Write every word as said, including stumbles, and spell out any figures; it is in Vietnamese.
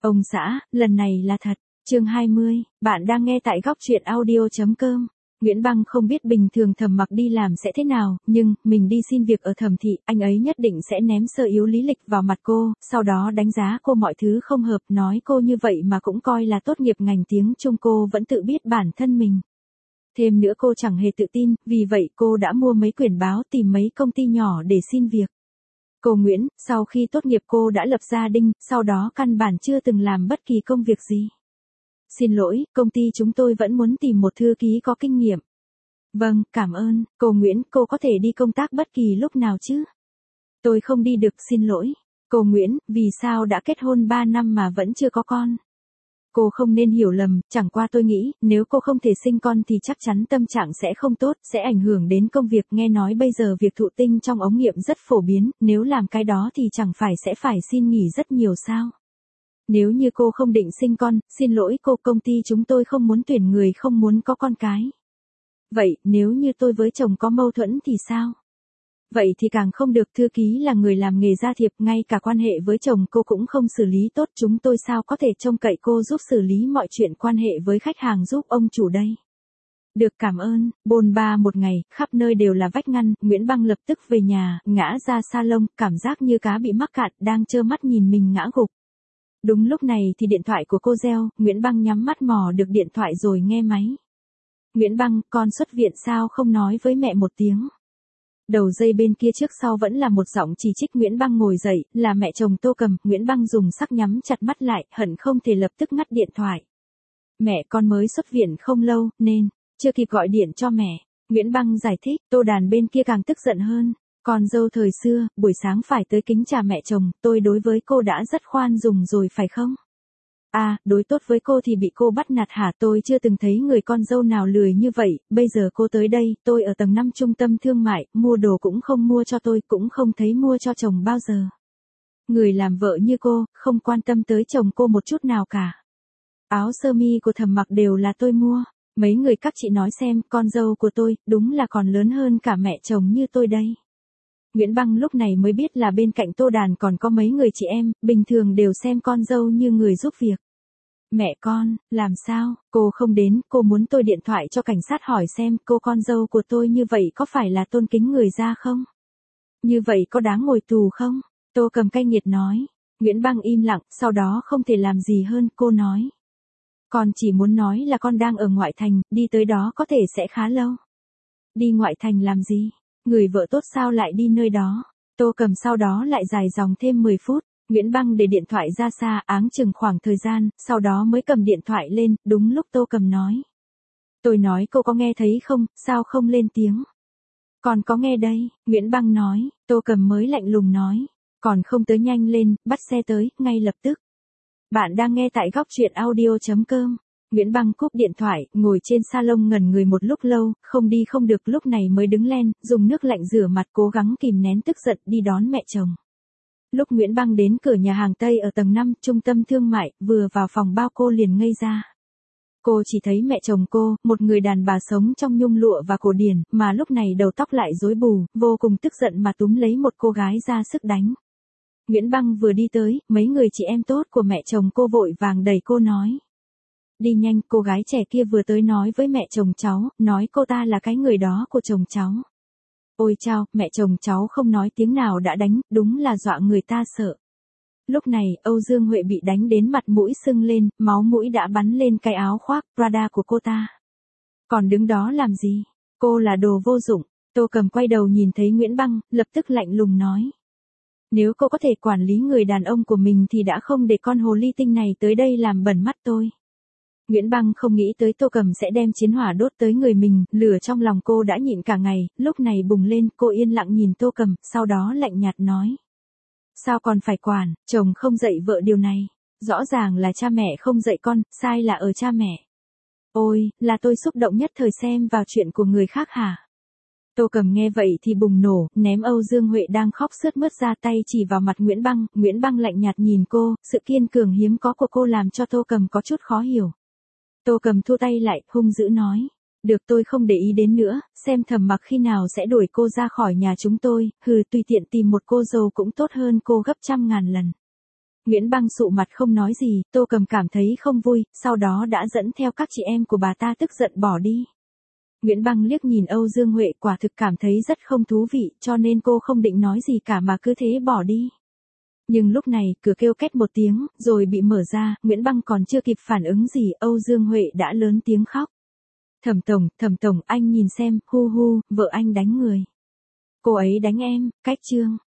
Ông xã, lần này là thật. Chương hai mươi, bạn đang nghe tại góc truyện audio.com. Nguyễn Băng không biết bình thường Thẩm Mặc đi làm sẽ thế nào, nhưng, mình đi xin việc ở Thẩm thị, anh ấy nhất định sẽ ném sơ yếu lý lịch vào mặt cô, sau đó đánh giá cô mọi thứ không hợp, nói cô như vậy mà cũng coi là tốt nghiệp ngành tiếng Trung, cô vẫn tự biết bản thân mình. Thêm nữa cô chẳng hề tự tin, vì vậy cô đã mua mấy quyển báo tìm mấy công ty nhỏ để xin việc. Cô Nguyễn, sau khi tốt nghiệp cô đã lập gia đình, sau đó căn bản chưa từng làm bất kỳ công việc gì. Xin lỗi, công ty chúng tôi vẫn muốn tìm một thư ký có kinh nghiệm. Vâng, cảm ơn, cô Nguyễn, cô có thể đi công tác bất kỳ lúc nào chứ? Tôi không đi được, xin lỗi. Cô Nguyễn, vì sao đã kết hôn ba năm mà vẫn chưa có con? Cô không nên hiểu lầm, chẳng qua tôi nghĩ, nếu cô không thể sinh con thì chắc chắn tâm trạng sẽ không tốt, sẽ ảnh hưởng đến công việc. Nghe nói bây giờ việc thụ tinh trong ống nghiệm rất phổ biến, nếu làm cái đó thì chẳng phải sẽ phải xin nghỉ rất nhiều sao? Nếu như cô không định sinh con, xin lỗi cô, công ty chúng tôi không muốn tuyển người không muốn có con cái. Vậy, nếu như tôi với chồng có mâu thuẫn thì sao? Vậy thì càng không được, thư ký là người làm nghề gia thiệp, ngay cả quan hệ với chồng cô cũng không xử lý tốt, chúng tôi sao có thể trông cậy cô giúp xử lý mọi chuyện quan hệ với khách hàng giúp ông chủ đây. Được, cảm ơn. Bôn ba một ngày, khắp nơi đều là vách ngăn, Nguyễn Băng lập tức về nhà, ngã ra salon, cảm giác như cá bị mắc cạn, đang trơ mắt nhìn mình ngã gục. Đúng lúc này thì điện thoại của cô reo, Nguyễn Băng nhắm mắt mò được điện thoại rồi nghe máy. Nguyễn Băng, con xuất viện sao không nói với mẹ một tiếng? Đầu dây bên kia trước sau vẫn là một giọng chỉ trích. Nguyễn Băng ngồi dậy, là mẹ chồng Tô Cầm. Nguyễn Băng dùng sắc nhắm chặt mắt lại, hận không thể lập tức ngắt điện thoại. Mẹ, con mới xuất viện không lâu, nên, chưa kịp gọi điện cho mẹ. Nguyễn Băng giải thích, Tô Đàn bên kia càng tức giận hơn. Con dâu thời xưa, buổi sáng phải tới kính trà mẹ chồng, tôi đối với cô đã rất khoan dung rồi phải không? À, đối tốt với cô thì bị cô bắt nạt hả? Tôi chưa từng thấy người con dâu nào lười như vậy, bây giờ cô tới đây, tôi ở tầng năm trung tâm thương mại, mua đồ cũng không mua cho tôi, cũng không thấy mua cho chồng bao giờ. Người làm vợ như cô, không quan tâm tới chồng cô một chút nào cả. Áo sơ mi của Thẩm Mặc đều là tôi mua, mấy người các chị nói xem, con dâu của tôi, đúng là còn lớn hơn cả mẹ chồng như tôi đây. Nguyễn Băng lúc này mới biết là bên cạnh Tô Đàn còn có mấy người chị em, bình thường đều xem con dâu như người giúp việc. Mẹ con, làm sao, cô không đến, cô muốn tôi điện thoại cho cảnh sát hỏi xem cô con dâu của tôi như vậy có phải là tôn kính người ra không? Như vậy có đáng ngồi tù không? Tô Cầm cay nghiệt nói. Nguyễn Băng im lặng, sau đó không thể làm gì hơn, cô nói. Con chỉ muốn nói là con đang ở ngoại thành, đi tới đó có thể sẽ khá lâu. Đi ngoại thành làm gì? Người vợ tốt sao lại đi nơi đó? Tô Cầm sau đó lại dài dòng thêm mười phút. Nguyễn Băng để điện thoại ra xa, áng chừng khoảng thời gian, sau đó mới cầm điện thoại lên, đúng lúc Tô Cầm nói. Tôi nói cô có nghe thấy không, sao không lên tiếng? Còn có nghe đây, Nguyễn Băng nói, Tô Cầm mới lạnh lùng nói. Còn không tới nhanh lên, bắt xe tới, ngay lập tức. Bạn đang nghe tại góc truyện audio.com. Nguyễn Băng cúp điện thoại, ngồi trên salon ngẩn người một lúc lâu, không đi không được, lúc này mới đứng lên, dùng nước lạnh rửa mặt, cố gắng kìm nén tức giận đi đón mẹ chồng. Lúc Nguyễn Băng đến cửa nhà hàng Tây ở tầng năm, trung tâm thương mại, vừa vào phòng bao cô liền ngây ra. Cô chỉ thấy mẹ chồng cô, một người đàn bà sống trong nhung lụa và cổ điển, mà lúc này đầu tóc lại rối bù, vô cùng tức giận mà túm lấy một cô gái ra sức đánh. Nguyễn Băng vừa đi tới, mấy người chị em tốt của mẹ chồng cô vội vàng đẩy cô nói. Đi nhanh, cô gái trẻ kia vừa tới nói với mẹ chồng cháu, nói cô ta là cái người đó của chồng cháu. Ôi chao, mẹ chồng cháu không nói tiếng nào đã đánh, đúng là dọa người ta sợ. Lúc này, Âu Dương Huệ bị đánh đến mặt mũi sưng lên, máu mũi đã bắn lên cái áo khoác Prada của cô ta. Còn đứng đó làm gì? Cô là đồ vô dụng. Tô Cầm quay đầu nhìn thấy Nguyễn Băng, lập tức lạnh lùng nói. Nếu cô có thể quản lý người đàn ông của mình thì đã không để con hồ ly tinh này tới đây làm bẩn mắt tôi. Nguyễn Băng không nghĩ tới Tô Cầm sẽ đem chiến hỏa đốt tới người mình, lửa trong lòng cô đã nhịn cả ngày, lúc này bùng lên, cô yên lặng nhìn Tô Cầm, sau đó lạnh nhạt nói. Sao còn phải quản, chồng không dạy vợ điều này, rõ ràng là cha mẹ không dạy con, sai là ở cha mẹ. Ôi, là tôi xúc động nhất thời xem vào chuyện của người khác hả? Tô Cầm nghe vậy thì bùng nổ, ném Âu Dương Huệ đang khóc sướt mướt ra tay chỉ vào mặt Nguyễn Băng, Nguyễn Băng lạnh nhạt nhìn cô, sự kiên cường hiếm có của cô làm cho Tô Cầm có chút khó hiểu. Tô Cầm thua tay lại, hung dữ nói. Được, tôi không để ý đến nữa, xem Thẩm Mặc khi nào sẽ đuổi cô ra khỏi nhà chúng tôi, hừ, tùy tiện tìm một cô dâu cũng tốt hơn cô gấp trăm ngàn lần. Nguyễn Băng sụ mặt không nói gì, Tô Cầm cảm thấy không vui, sau đó đã dẫn theo các chị em của bà ta tức giận bỏ đi. Nguyễn Băng liếc nhìn Âu Dương Huệ quả thực cảm thấy rất không thú vị, cho nên cô không định nói gì cả mà cứ thế bỏ đi. Nhưng lúc này, cửa kêu két một tiếng, rồi bị mở ra, Nguyễn Băng còn chưa kịp phản ứng gì, Âu Dương Huệ đã lớn tiếng khóc. Thẩm tổng, Thẩm tổng, anh nhìn xem, hu hu, vợ anh đánh người. Cô ấy đánh em, cách trương.